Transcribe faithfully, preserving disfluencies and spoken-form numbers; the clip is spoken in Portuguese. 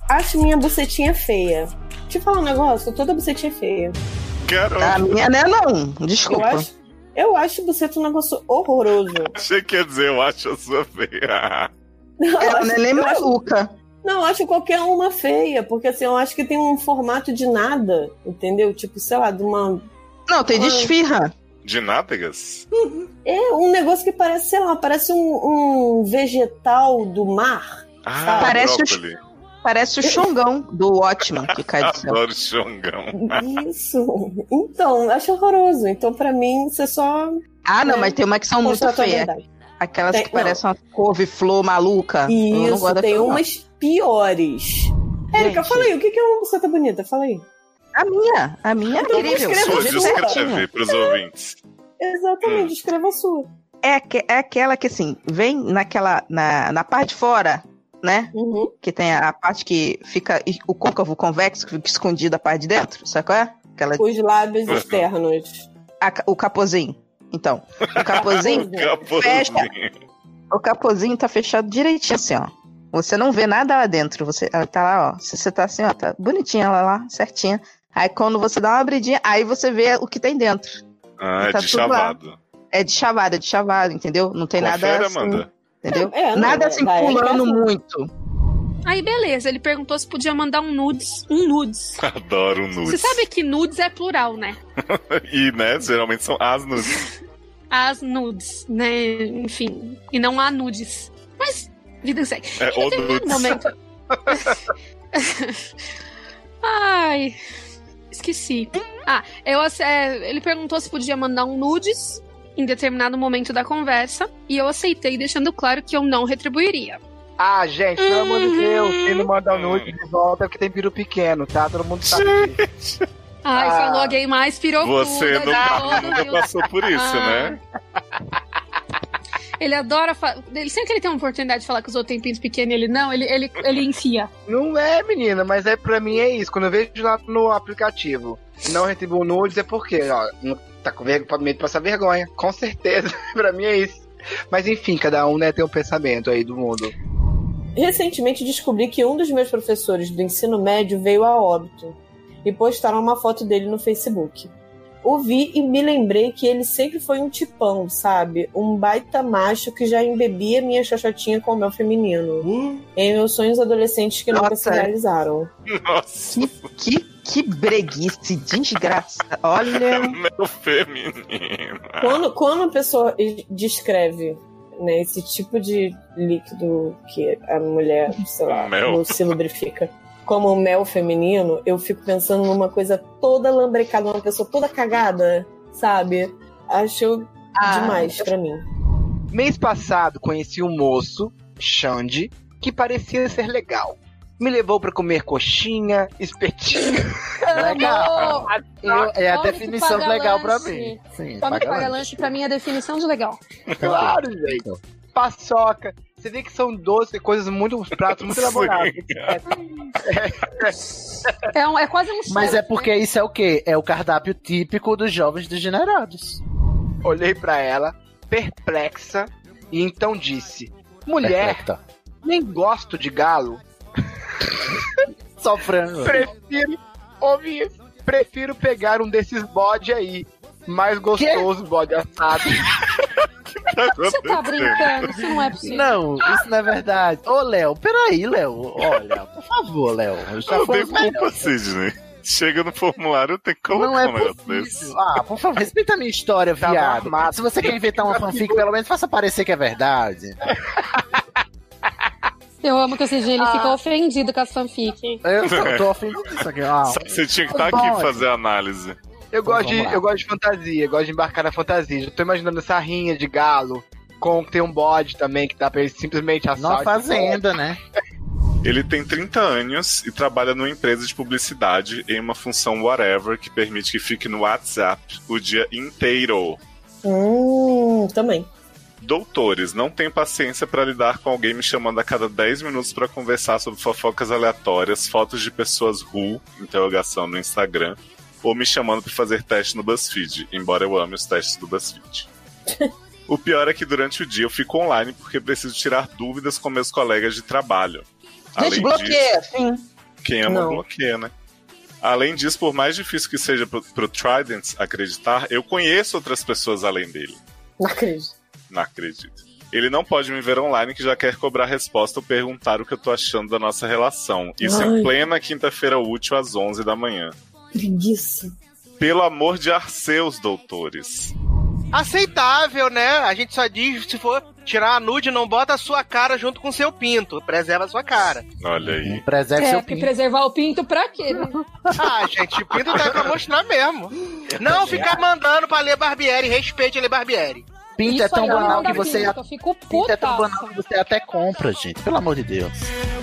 acho minha bucetinha feia. Deixa eu falar um negócio, toda bucetinha é feia. Caramba. A minha não é não, desculpa. Eu acho, eu acho buceta um negócio horroroso. Achei que ia dizer, eu acho a sua feia. Não, Ela acho, não é nem maluca. Acho, não, eu acho qualquer uma feia, porque assim, eu acho que tem um formato de nada, entendeu? Tipo, sei lá, de uma... Não, tem de uma... esfirra. De nádegas? É um negócio que parece, sei lá, parece um, um vegetal do mar. Ah, sabe? Parece brócoli. o, parece o Xongão do Watchmen que cai do céu. Adoro Xongão. Isso. Então, eu acho horroroso. Então, pra mim, você só... Ah, não, é, mas tem uma que são muito constata a feias. verdade. Aquelas Tem- que parecem uma couve-flor maluca. Eu não Isso, gosto tem daquela, não. umas piores. Érica, Gente. fala aí, o que que é uma buceta bonita? Fala aí. A minha, a minha é Então, incrível. escreva Sua Escreva do jeito certinho. descreve pros ouvintes. Exatamente, escreva a sua. É, aque- é aquela que, assim, vem naquela, na, na parte de fora, né? Uhum. Que tem a, a parte que fica, o côncavo convexo, que fica escondido a parte de dentro, sabe qual é? Aquela, Os lábios externos. a ca- o capozinho. Então, o capozinho, fecha, Capozinho. o capozinho tá fechado direitinho assim, ó. Você não vê nada lá dentro, você ela tá lá, ó. Você, você tá assim, ó, tá bonitinha ela lá, certinha. Aí quando você dá uma abridinha, aí você vê o que tem dentro. Ah, é Tá de tudo lá. chavado. É de chavada, é de chavada, entendeu? Não tem Confere, nada assim, Amanda. entendeu? É, não, nada é, assim vai, pulando é assim. muito. Aí, beleza, ele perguntou se podia mandar um nudes. Um nudes. Adoro Você nudes. sabe que nudes é plural, né? E, né, geralmente são as nudes. As nudes, né? Enfim. E não há nudes. Mas, vida segue. É Em o determinado nudes. momento. Ai. Esqueci. Ah, eu, ace- é, ele perguntou se podia mandar um nudes em determinado momento da conversa. E eu aceitei, deixando claro que eu não retribuiria. Ah, gente, pelo amor de Deus, quem não manda o nude de volta é porque tem piru pequeno, tá? Todo mundo sabe disso. Ai, Ah. falou alguém mais pirocuda. Você de nunca, todo, nunca viu? passou por isso, Ah. né? Ele adora. Fa... Ele, sempre que ele tem uma oportunidade de falar que os outros têm pinto pequeno, ele não, ele, ele, ele enfia. Não é, menina, mas é, pra mim é isso. Quando eu vejo lá no aplicativo, não retribuo nudes, é porque, ó, não tá com vergonha, medo de passar vergonha. Com certeza, pra mim é isso. Mas enfim, cada um, né, tem um pensamento aí do mundo. Recentemente descobri que um dos meus professores do ensino médio veio a óbito e postaram uma foto dele no Facebook. Ouvi e me lembrei que ele sempre foi um tipão, sabe? Um baita macho que já embebia minha xoxotinha com o mel feminino. Uh. Em meus sonhos adolescentes que nunca se Nossa. realizaram. Nossa, Que, que breguice, desgraça. Olha. meu feminino. Quando, quando a pessoa descreve, né, esse tipo de líquido que a mulher, sei lá, Mel. não se lubrifica como mel feminino, eu fico pensando numa coisa toda lambrecada, uma pessoa toda cagada, sabe? Acho Ah, demais pra mim. Mês passado conheci um moço, Xande, que parecia ser legal. Me levou pra comer coxinha, espetinho. Legal. Eu- é a Homem que definição paga legal pra lanche. mim. Sim, Homem que paga lanche. lanche, pra mim, é a definição de legal. Claro, gente. Paçoca. Você vê que são doces, coisas muito, pratos muito elaborados. É, um, é quase um Mas chefe, é porque isso é o quê? É o cardápio típico dos jovens degenerados. Olhei pra ela, perplexa, e então disse: mulher, Perfeito. nem gosto de galo. Só frango. Prefiro, ouvi isso, prefiro pegar um desses bode aí. Mais gostoso, bode assado. Você tá brincando? Isso não é possível. Não, isso não é verdade. Ô, Léo, peraí, Léo. Olha, por favor, Léo. Já Não foi tem culpa, Sidney. Chega no formulário, tem que colocar Não é um negócio possível. desse. Ah, por favor, respeita a minha história, Tava viado. armado. Se você quer inventar uma fanfic, pelo menos faça parecer que é verdade. Eu amo que o Sidney ele Ah. fica ofendido com as fanfic. Eu tô, tô ofendido disso aqui. Ah, Só que você tinha que estar aqui Pode. fazer a análise. Eu gosto, Vamos de, lá. eu gosto de fantasia, eu gosto de embarcar na fantasia. Já tô imaginando essa rinha de galo, com tem um bode também que dá pra ele simplesmente numa assaltar. fazenda, né? Ele tem trinta anos e trabalha numa empresa de publicidade em uma função whatever que permite que fique no WhatsApp o dia inteiro. Hum, também. Doutores, não tenho paciência pra lidar com alguém me chamando a cada dez minutos pra conversar sobre fofocas aleatórias, fotos de pessoas who, interrogação no Instagram, ou me chamando pra fazer teste no BuzzFeed, embora eu ame os testes do BuzzFeed. O pior é que durante o dia eu fico online porque preciso tirar dúvidas com meus colegas de trabalho. Gente, bloqueia, sim. Quem ama Não. bloqueia, né? Além disso, por mais difícil que seja pro, pro Trident acreditar, eu conheço outras pessoas além dele. Não acredito. Não acredito. Ele não pode me ver online que já quer cobrar resposta ou perguntar o que eu tô achando da nossa relação. Isso Ai. em plena quinta-feira útil às onze da manhã. Preguiça. Pelo amor de Arceus, doutores. Aceitável, né? A gente só diz, se for tirar a nude, não bota a sua cara junto com o seu pinto. Preserva a sua cara. Olha aí. Preserve É, seu porque pinto. preservar o pinto pra quê, né? Ah, gente, o pinto tá aí pra mostrar mesmo. Não ficar mandando pra ler Barbieri. Respeite a ler Barbieri. Pinto é Isso tão aí eu não banal dá que você... pinto, eu fico Pinto é tão putaça. banal que você até compra, gente. Pelo amor de Deus.